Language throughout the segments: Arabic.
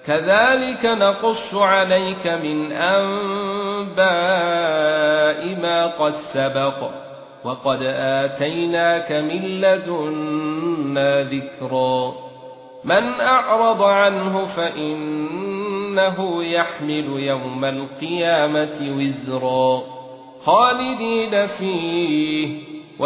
كذلك نقص عليك من أنباء ما قد سبق وقد آتيناك من لدنا ذكرا من أعرض عنه فإنه يحمل يوم القيامة وزرا خالدين فيه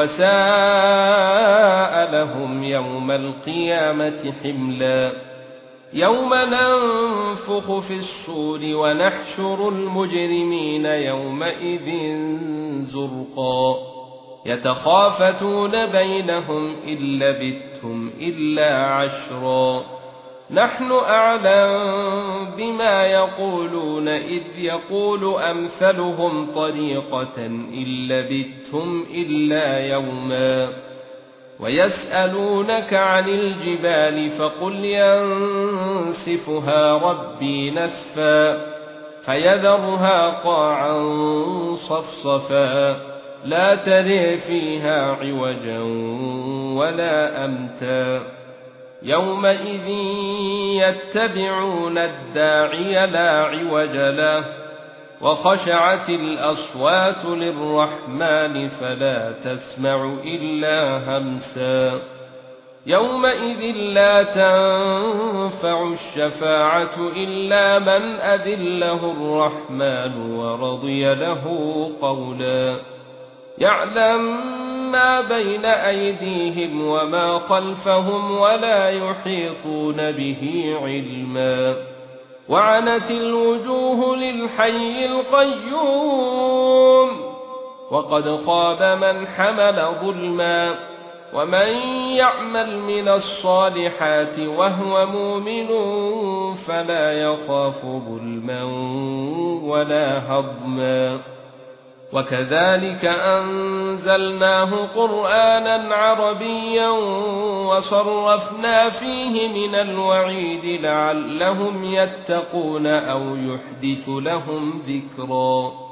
وساء لهم يوم القيامة حملا يوم ننفخ في الصور ونحشر المجرمين يومئذ زرقا يتخافتون بينهم إن لبثتم إلا عشرا نحن أعلم بما يقولون إذ يقول أمثلهم طريقة إن لبثتم إلا يوما ويسألونك عن الجبال فقل ينسفها ربي نسفا فيذرها قاعا صفصفا لا ترى فيها عوجا ولا أمتا يومئذ يتبعون الداعي لا عوج له وخشعت الأصوات للرحمن فلا تسمع إلا همسا يومئذ لا تنفع الشفاعة إلا من أذن له الرحمن ورضي له قولا يعلم ما بين أيديهم وما خلفهم ولا يحيطون به علما وعنت الوجوه للحي القيوم وقد خاب من حمل ظلما ومن يعمل من الصالحات وهو مؤمن فلا يخاف ظلما ولا هضما وكذلك أنزلناه قرآنا عربيا وصرفنا فيه من الوعيد لعلهم يتقون أو يحدث لهم ذكرا